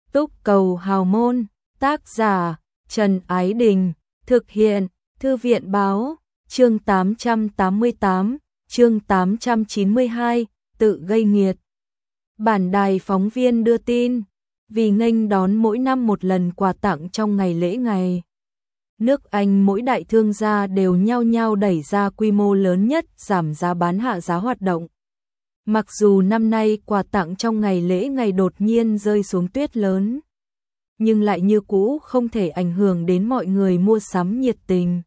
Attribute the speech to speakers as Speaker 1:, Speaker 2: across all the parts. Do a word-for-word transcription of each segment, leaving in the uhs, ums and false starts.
Speaker 1: Túc Cầu Hào Môn, tác giả Trần Ái Đình, thực hiện Thư viện Báo, chương tám trăm tám mươi tám, chương tám trăm chín mươi hai, tự gây nghiệt. Bản đài phóng viên đưa tin, vì nghênh đón mỗi năm một lần quà tặng trong ngày lễ ngày nước Anh, mỗi đại thương gia đều nhao nhao đẩy ra quy mô lớn nhất giảm giá bán hạ giá hoạt động. Mặc dù năm nay quà tặng trong ngày lễ ngày đột nhiên rơi xuống tuyết lớn, nhưng lại như cũ không thể ảnh hưởng đến mọi người mua sắm nhiệt tình.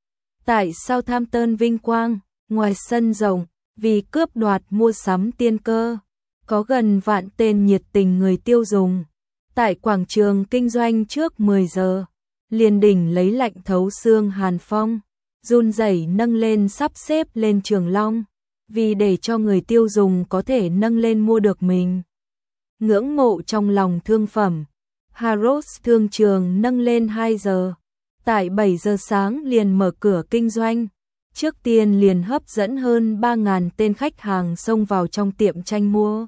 Speaker 1: Tại Southampton vinh quang, ngoài sân rộng, vì cướp đoạt mua sắm tiên cơ, có gần vạn tên nhiệt tình người tiêu dùng. Tại quảng trường kinh doanh trước mười giờ, liền đỉnh lấy lạnh thấu xương hàn phong, run rẩy nâng lên sắp xếp lên Trường Long, vì để cho người tiêu dùng có thể nâng lên mua được mình ngưỡng mộ trong lòng thương phẩm. Harrods thương trường nâng lên hai giờ, tại bảy giờ sáng liền mở cửa kinh doanh, trước tiên liền hấp dẫn hơn ba nghìn tên khách hàng xông vào trong tiệm tranh mua.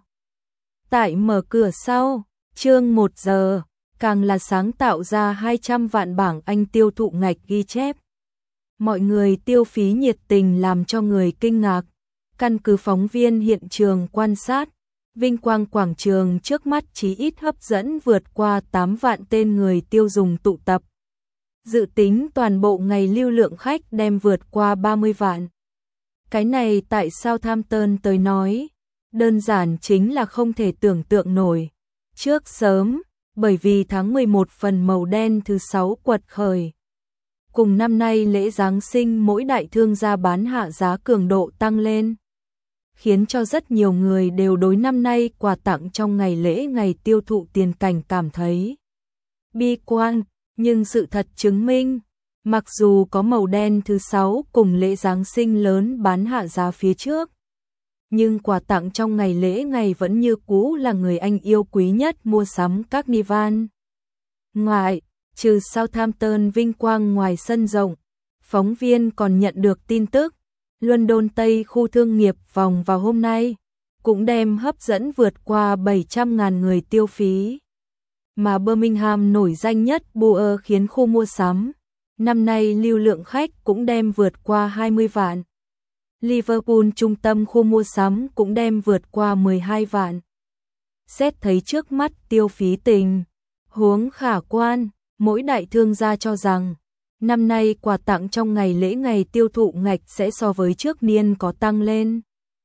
Speaker 1: Tại mở cửa sau, chương một giờ, càng là sáng tạo ra hai trăm vạn bảng Anh tiêu thụ ngạch ghi chép. Mọi người tiêu phí nhiệt tình làm cho người kinh ngạc. Căn cứ phóng viên hiện trường quan sát, vinh quang quảng trường trước mắt chí ít hấp dẫn vượt qua tám vạn tên người tiêu dùng tụ tập. Dự tính toàn bộ ngày lưu lượng khách đem vượt qua ba mươi vạn. Cái này tại Southampton tới nói, đơn giản chính là không thể tưởng tượng nổi. Trước sớm, bởi vì tháng mười một phần màu đen thứ sáu quật khởi. Cùng năm nay lễ Giáng sinh mỗi đại thương gia bán hạ giá cường độ tăng lên, khiến cho rất nhiều người đều đối năm nay quà tặng trong ngày lễ ngày tiêu thụ tiền cảnh cảm thấy bi quan, nhưng sự thật chứng minh, mặc dù có màu đen thứ sáu cùng lễ Giáng sinh lớn bán hạ giá phía trước, nhưng quà tặng trong ngày lễ ngày vẫn như cũ là người Anh yêu quý nhất mua sắm Carnival. Ngoài, trừ Southampton vinh quang ngoài sân rộng, phóng viên còn nhận được tin tức, London Tây khu thương nghiệp vòng vào hôm nay, cũng đem hấp dẫn vượt qua bảy trăm nghìn người tiêu phí. Mà Birmingham nổi danh nhất Bua khiến khu mua sắm, năm nay lưu lượng khách cũng đem vượt qua hai mươi vạn. Liverpool trung tâm khu mua sắm cũng đem vượt qua mười hai vạn. Xét thấy trước mắt tiêu phí tình huống khả quan, mỗi đại thương gia cho rằng năm nay quà tặng trong ngày lễ ngày tiêu thụ ngạch sẽ so với trước niên có tăng lên.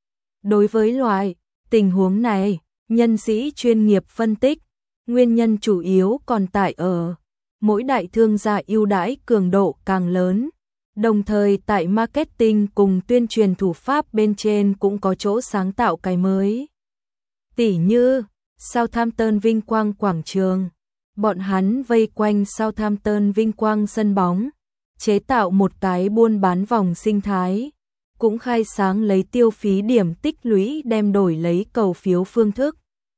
Speaker 1: Đối với loại tình huống này, nhân sĩ chuyên nghiệp phân tích, nguyên nhân chủ yếu còn tại ở mỗi đại thương gia ưu đãi cường độ càng lớn, đồng thời tại marketing cùng tuyên truyền thủ pháp bên trên cũng có chỗ sáng tạo cái mới. Tỉ như Southampton vinh quang quảng trường, bọn hắn vây quanh Southampton vinh quang sân bóng, chế tạo một cái buôn bán vòng sinh thái, cũng khai sáng lấy tiêu phí điểm tích lũy đem đổi lấy cầu phiếu phương thức.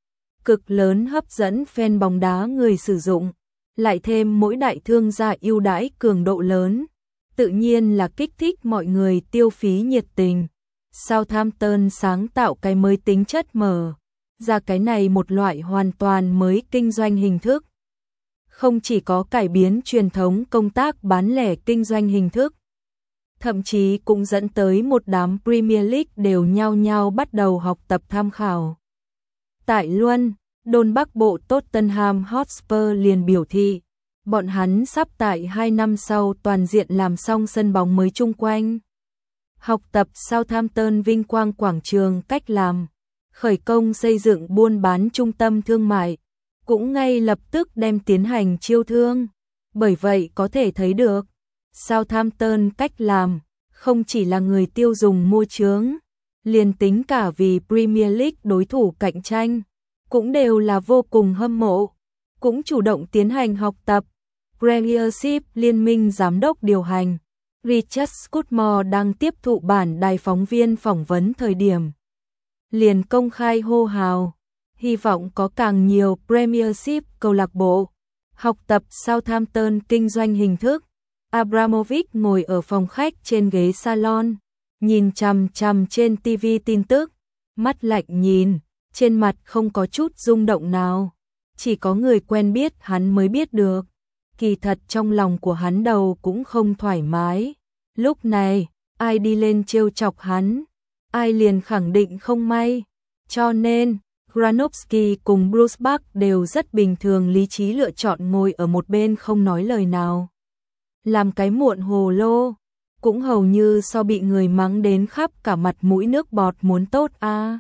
Speaker 1: Cực lớn hấp dẫn fan bóng đá người sử dụng, lại thêm mỗi đại thương gia ưu đãi cường độ lớn, tự nhiên là kích thích mọi người tiêu phí nhiệt tình. Southampton sáng tạo cái mới tính chất mở ra cái này một loại hoàn toàn mới kinh doanh hình thức. Không chỉ có cải biến truyền thống công tác bán lẻ kinh doanh hình thức, thậm chí cũng dẫn tới một đám Premier League đều nhao nhao bắt đầu học tập tham khảo. Tại Luân, Đôn Bắc Bộ Tottenham Hotspur liền biểu thị, bọn hắn sắp tại hai năm sau toàn diện làm xong sân bóng mới chung quanh. Học tập Southampton vinh quang quảng trường cách làm, khởi công xây dựng buôn bán trung tâm thương mại, cũng ngay lập tức đem tiến hành chiêu thương. Bởi vậy có thể thấy được, Southampton cách làm, không chỉ là người tiêu dùng mua chướng, liền tính cả vì Premier League đối thủ cạnh tranh, cũng đều là vô cùng hâm mộ, cũng chủ động tiến hành học tập. Premiership Liên minh Giám đốc điều hành, Richard Scudmore đang tiếp thụ bản đài phóng viên phỏng vấn thời điểm, liền công khai hô hào, hy vọng có càng nhiều Premiership câu lạc bộ học tập Southampton kinh doanh hình thức. Abramovich ngồi ở phòng khách trên ghế salon, nhìn chằm chằm trên ti vi tin tức, mắt lạnh nhìn, trên mặt không có chút rung động nào. chỉ có người quen biết hắn mới biết được. Kỳ thật trong lòng của hắn đầu cũng không thoải mái. Lúc này, ai đi lên trêu chọc hắn, ai liền khẳng định không may. Cho nên, Granovsky cùng Bruce Buck đều rất bình thường lý trí lựa chọn ngồi ở một bên không nói lời nào. Làm cái muộn hồ lô, cũng hầu như so bị người mắng đến khắp cả mặt mũi nước bọt muốn tốt a. À.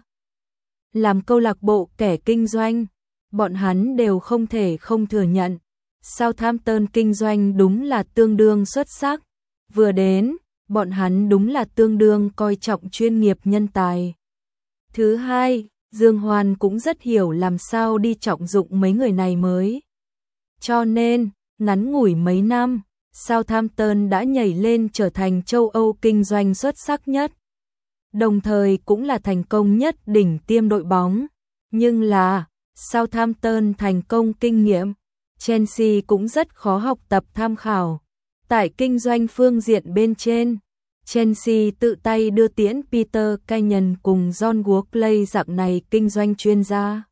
Speaker 1: Làm câu lạc bộ kẻ kinh doanh, bọn hắn đều không thể không thừa nhận. Southampton kinh doanh đúng là tương đương xuất sắc. Vừa đến, bọn hắn đúng là tương đương coi trọng chuyên nghiệp nhân tài. Thứ hai, Dương Hoan cũng rất hiểu làm sao đi trọng dụng mấy người này mới. Cho nên, ngắn ngủi mấy năm, Southampton đã nhảy lên trở thành châu Âu kinh doanh xuất sắc nhất. Đồng thời cũng là thành công nhất đỉnh tiêm đội bóng. Nhưng là, Southampton thành công kinh nghiệm, Chelsea cũng rất khó học tập tham khảo. Tại kinh doanh phương diện bên trên, Chelsea tự tay đưa tiễn Peter Kenyon cùng John Workley dạng này kinh doanh chuyên gia,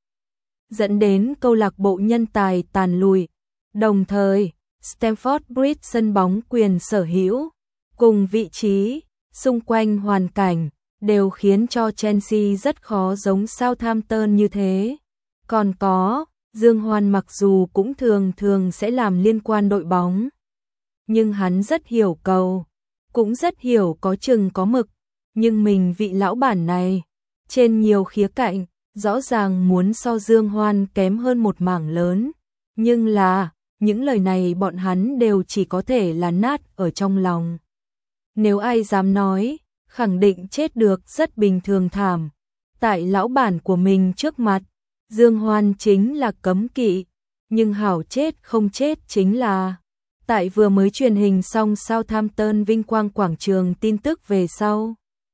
Speaker 1: dẫn đến câu lạc bộ nhân tài tàn lụi. Đồng thời, Stamford Bridge sân bóng quyền sở hữu, cùng vị trí, xung quanh hoàn cảnh, đều khiến cho Chelsea rất khó giống Southampton như thế. Còn có, Dương Hoan mặc dù cũng thường thường sẽ làm liên quan đội bóng, nhưng hắn rất hiểu cầu, cũng rất hiểu có chừng có mực, nhưng mình vị lão bản này, trên nhiều khía cạnh, rõ ràng muốn so Dương Hoan kém hơn một mảng lớn, nhưng là, những lời này bọn hắn đều chỉ có thể là nát ở trong lòng. Nếu ai dám nói, khẳng định chết được rất bình thường thảm. Tại lão bản của mình trước mặt, Dương Hoan chính là cấm kỵ, nhưng hảo chết không chết chính là. Tại vừa mới truyền hình xong Southampton vinh quang quảng trường tin tức về sau,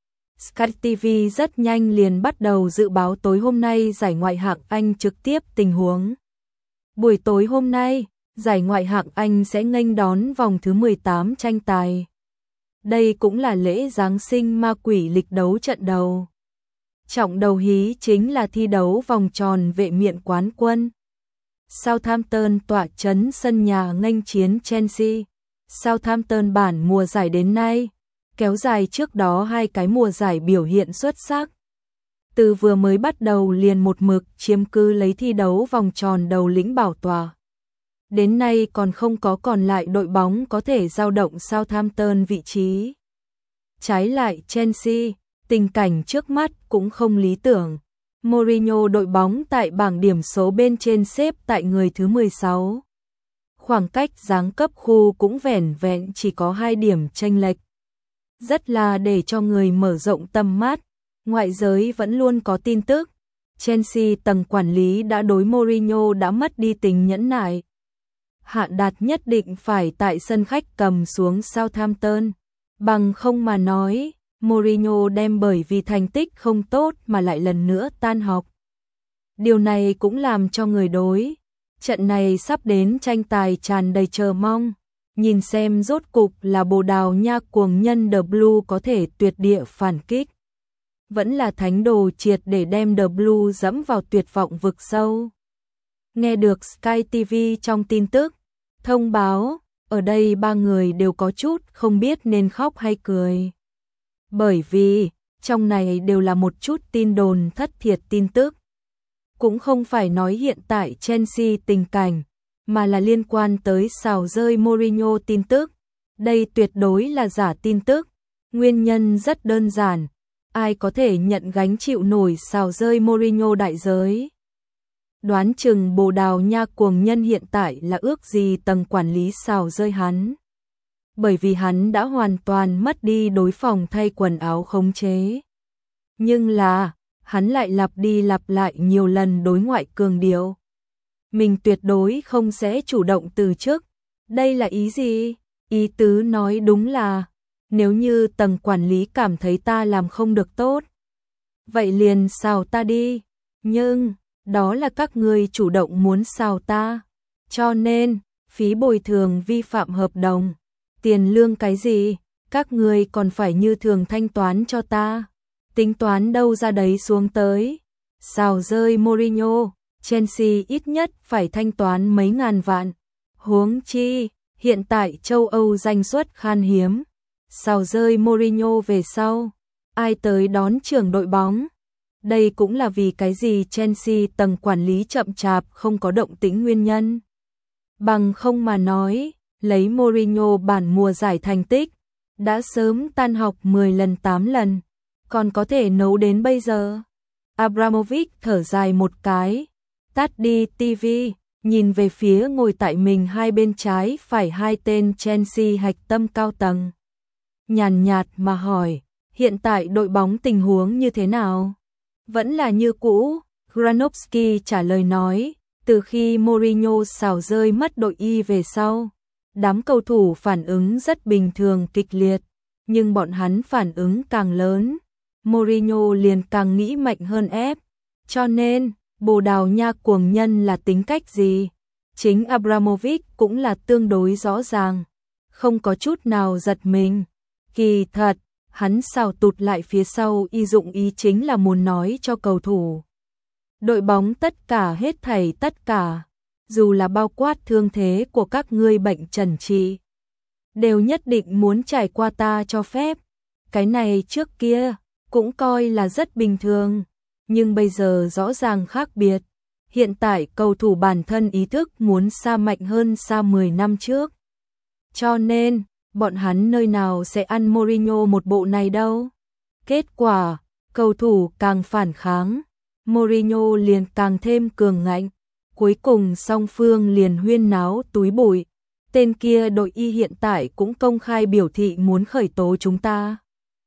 Speaker 1: Sky ti vi rất nhanh liền bắt đầu dự báo tối hôm nay giải ngoại hạng Anh trực tiếp tình huống. Buổi tối hôm nay, giải ngoại hạng Anh sẽ nghênh đón vòng thứ mười tám tranh tài. Đây cũng là lễ Giáng sinh ma quỷ lịch đấu trận đầu. Trọng đầu hí chính là thi đấu vòng tròn vệ miện quán quân. Southampton tọa trấn sân nhà nghênh chiến Chelsea. Southampton bản mùa giải đến nay, kéo dài trước đó hai cái mùa giải biểu hiện xuất sắc. Từ vừa mới bắt đầu liền một mực chiếm cứ lấy thi đấu vòng tròn đầu lĩnh bảo tòa. Đến nay còn không có còn lại đội bóng có thể dao động Southampton vị trí. Trái lại Chelsea, tình cảnh trước mắt cũng không lý tưởng. Mourinho đội bóng tại bảng điểm số bên trên xếp tại người thứ mười sáu. Khoảng cách giáng cấp khu cũng vẻn vẹn chỉ có hai điểm chênh lệch. Rất là để cho người mở rộng tầm mắt. Ngoại giới vẫn luôn có tin tức, Chelsea tầng quản lý đã đối Mourinho đã mất đi tính nhẫn nại. Hạn đạt nhất định phải tại sân khách cầm xuống Southampton. Bằng không mà nói, Mourinho đem bởi vì thành tích không tốt mà lại lần nữa tan học. Điều này cũng làm cho người đối trận này sắp đến tranh tài tràn đầy chờ mong. Nhìn xem rốt cục là Bồ Đào Nha cuồng nhân The Blue có thể tuyệt địa phản kích, vẫn là thánh đồ triệt để đem The Blue dẫm vào tuyệt vọng vực sâu. Nghe được Sky ti vi trong tin tức thông báo, ở đây ba người đều có chút không biết nên khóc hay cười. Bởi vì, trong này đều là một chút tin đồn thất thiệt tin tức. Cũng không phải nói hiện tại Chelsea tình cảnh, mà là liên quan tới xào rơi Mourinho tin tức. Đây tuyệt đối là giả tin tức. Nguyên nhân rất đơn giản. Ai có thể nhận gánh chịu nổi xào rơi Mourinho đại giới? Đoán chừng Bồ Đào Nha cuồng nhân hiện tại là ước gì tầng quản lý xào rơi hắn. Bởi vì hắn đã hoàn toàn mất đi đối phòng thay quần áo khống chế. Nhưng là, hắn lại lặp đi lặp lại nhiều lần đối ngoại cường điệu. Mình tuyệt đối không sẽ chủ động từ chức. Đây là ý gì? Ý tứ nói đúng là, nếu như tầng quản lý cảm thấy ta làm không được tốt, vậy liền xào ta đi. Nhưng, đó là các ngươi chủ động muốn xào ta. Cho nên, phí bồi thường vi phạm hợp đồng, tiền lương cái gì, các ngươi còn phải như thường thanh toán cho ta. Tính toán đâu ra đấy xuống tới. Xào rơi Mourinho, Chelsea ít nhất phải thanh toán mấy ngàn vạn. Huống chi, hiện tại châu Âu danh suất khan hiếm. Sao rơi Mourinho về sau, ai tới đón trưởng đội bóng? Đây cũng là vì cái gì Chelsea tầng quản lý chậm chạp không có động tĩnh nguyên nhân. Bằng không mà nói, lấy Mourinho bản mùa giải thành tích, đã sớm tan học mười lần tám lần, còn có thể nấu đến bây giờ. Abramovich thở dài một cái, tắt đi ti vi, nhìn về phía ngồi tại mình hai bên trái phải hai tên Chelsea hạch tâm cao tầng. Nhàn nhạt mà hỏi, hiện tại đội bóng tình huống như thế nào? Vẫn là như cũ, Granovsky trả lời nói, từ khi Mourinho xào rơi mất đội Y về sau, đám cầu thủ phản ứng rất bình thường kịch liệt, nhưng bọn hắn phản ứng càng lớn, Mourinho liền càng nghĩ mạnh hơn ép, cho nên, Bồ Đào Nha cuồng nhân là tính cách gì? Chính Abramovich cũng là tương đối rõ ràng, không có chút nào giật mình. Kỳ thật, hắn xào tụt lại phía sau y dụng ý chính là muốn nói cho cầu thủ. Đội bóng tất cả hết thảy tất cả, dù là bao quát thương thế của các ngươi bệnh trần trị, đều nhất định muốn trải qua ta cho phép. Cái này trước kia, cũng coi là rất bình thường, nhưng bây giờ rõ ràng khác biệt. Hiện tại cầu thủ bản thân ý thức muốn xa mạnh hơn xa mười năm trước. Cho nên, bọn hắn nơi nào sẽ ăn Mourinho một bộ này đâu. Kết quả, cầu thủ càng phản kháng, Mourinho liền càng thêm cường ngạnh. Cuối cùng song phương liền huyên náo túi bụi. Tên kia đội Y hiện tại cũng công khai biểu thị muốn khởi tố chúng ta.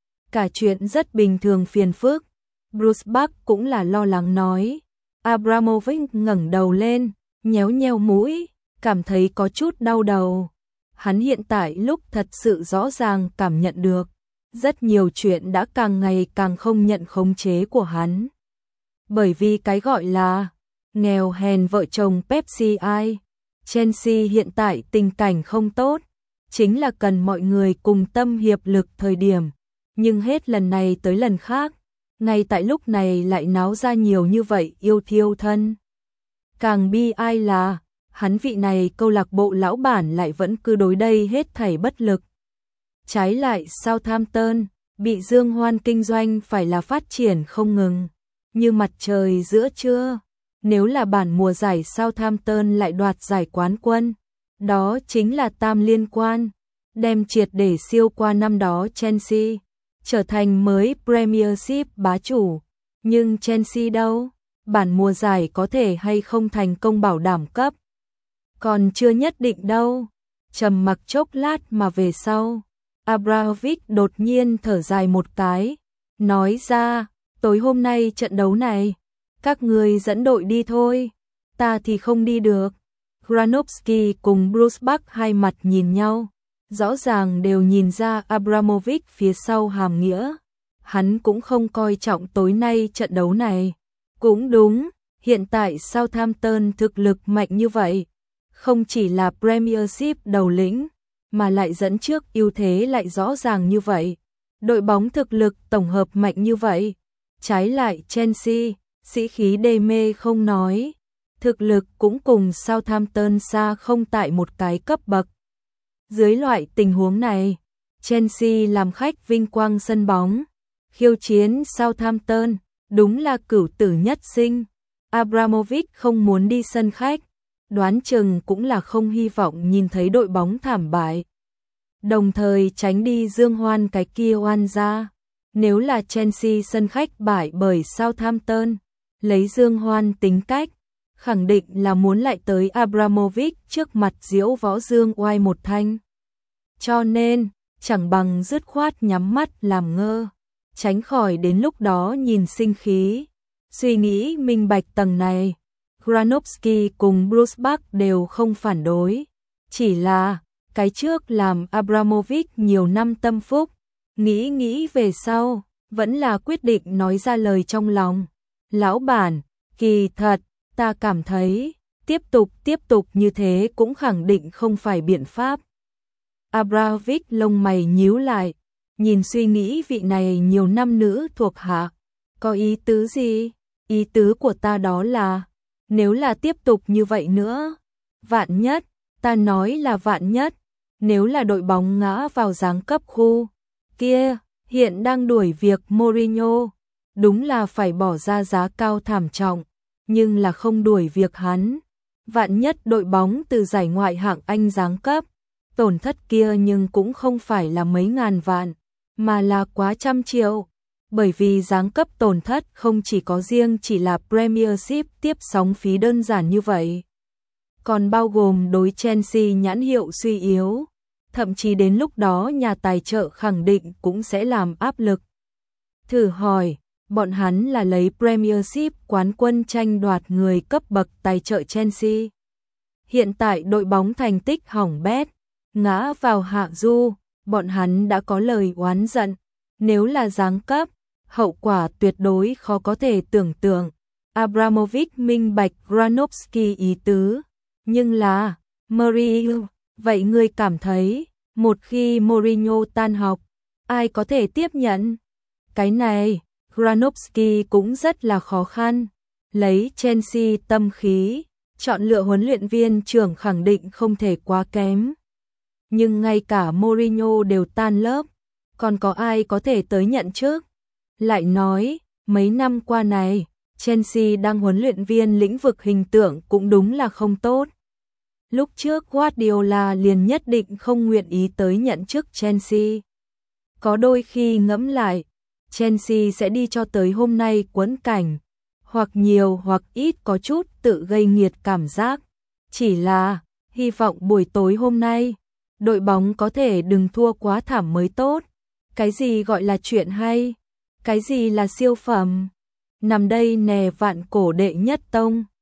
Speaker 1: Cả chuyện rất bình thường phiền phức. Bruce Buck cũng là lo lắng nói. Abramovich ngẩng đầu lên, nhéo nhéo mũi, cảm thấy có chút đau đầu. Hắn hiện tại lúc thật sự rõ ràng cảm nhận được, rất nhiều chuyện đã càng ngày càng không nhận khống chế của hắn. Bởi vì cái gọi là nghèo hèn vợ chồng Pepsi ai, Chelsea hiện tại tình cảnh không tốt, chính là cần mọi người cùng tâm hiệp lực thời điểm, nhưng hết lần này tới lần khác, ngay tại lúc này lại náo ra nhiều như vậy yêu thiêu thân. Càng bi ai là, hắn vị này câu lạc bộ lão bản lại vẫn cứ đối đây hết thảy bất lực. Trái lại Southampton, bị dương hoan kinh doanh phải là phát triển không ngừng, như mặt trời giữa trưa. Nếu là bản mùa giải Southampton lại đoạt giải quán quân, đó chính là tam liên quan, đem triệt để siêu qua năm đó Chelsea, trở thành mới Premiership bá chủ. Nhưng Chelsea đâu? Bản mùa giải có thể hay không thành công bảo đảm cấp? Còn chưa nhất định đâu. Trầm mặc chốc lát mà về sau, Abramovich đột nhiên thở dài một cái, nói ra, tối hôm nay trận đấu này, các người dẫn đội đi thôi, ta thì không đi được. Granovsky cùng Bruce Buck hai mặt nhìn nhau, rõ ràng đều nhìn ra Abramovich phía sau hàm nghĩa. Hắn cũng không coi trọng tối nay trận đấu này. Cũng đúng, hiện tại Southampton thực lực mạnh như vậy, không chỉ là Premiership đầu lĩnh, mà lại dẫn trước ưu thế lại rõ ràng như vậy. Đội bóng thực lực tổng hợp mạnh như vậy. Trái lại Chelsea, sĩ khí đê mê không nói, thực lực cũng cùng Southampton xa không tại một cái cấp bậc. Dưới loại tình huống này, Chelsea làm khách vinh quang sân bóng, khiêu chiến Southampton, đúng là cửu tử nhất sinh. Abramovich không muốn đi sân khách, đoán chừng cũng là không hy vọng nhìn thấy đội bóng thảm bại. Đồng thời tránh đi dương hoan cái kia oan ra. Nếu là Chelsea sân khách bại bởi Southampton, lấy dương hoan tính cách, khẳng định là muốn lại tới Abramovich trước mặt diễu võ dương oai một thanh. Cho nên, chẳng bằng dứt khoát nhắm mắt làm ngơ, tránh khỏi đến lúc đó nhìn sinh khí. Suy nghĩ minh bạch tầng này, Granovsky cùng Bruce Buck đều không phản đối. Chỉ là, cái trước làm Abramovich nhiều năm tâm phúc, nghĩ nghĩ về sau, vẫn là quyết định nói ra lời trong lòng. Lão bản, kỳ thật, ta cảm thấy, tiếp tục tiếp tục như thế cũng khẳng định không phải biện pháp. Abramovich lông mày nhíu lại, nhìn suy nghĩ vị này nhiều năm nữ thuộc hạ. Có ý tứ gì? Ý tứ của ta đó là, Nếu là tiếp tục như vậy nữa, vạn nhất, ta nói là vạn nhất, nếu là đội bóng ngã vào giáng cấp khu, kia, hiện đang đuổi việc Mourinho, đúng là phải bỏ ra giá cao thảm trọng, nhưng là không đuổi việc hắn. Vạn nhất đội bóng từ giải ngoại hạng Anh giáng cấp, tổn thất kia nhưng cũng không phải là mấy ngàn vạn, mà là quá trăm triệu. Bởi vì giáng cấp tổn thất không chỉ có riêng chỉ là Premiership tiếp sóng phí đơn giản như vậy, còn bao gồm đối Chelsea nhãn hiệu suy yếu, thậm chí đến lúc đó nhà tài trợ khẳng định cũng sẽ làm áp lực. Thử hỏi, bọn hắn là lấy Premiership quán quân tranh đoạt người cấp bậc tài trợ Chelsea. Hiện tại đội bóng thành tích hỏng bét, ngã vào hạ du, bọn hắn đã có lời oán giận, nếu là giáng cấp, hậu quả tuyệt đối khó có thể tưởng tượng. Abramovich minh bạch Granovsky ý tứ, nhưng là, Mourinho, vậy ngươi cảm thấy, một khi Mourinho tan học, ai có thể tiếp nhận? Cái này, Granovsky cũng rất là khó khăn, lấy Chelsea tâm khí, chọn lựa huấn luyện viên trưởng khẳng định không thể quá kém. Nhưng ngay cả Mourinho đều tan lớp, còn có ai có thể tới nhận trước? Lại nói, mấy năm qua này, Chelsea đang huấn luyện viên lĩnh vực hình tượng cũng đúng là không tốt. Lúc trước Guardiola liền nhất định không nguyện ý tới nhận chức Chelsea. Có đôi khi ngẫm lại, Chelsea sẽ đi cho tới hôm nay quẫn cảnh, hoặc nhiều hoặc ít có chút tự gây nghiệt cảm giác. Chỉ là, hy vọng buổi tối hôm nay, đội bóng có thể đừng thua quá thảm mới tốt. Cái gì gọi là chuyện hay? Cái gì là siêu phẩm? Nằm đây nè vạn cổ đệ nhất tông.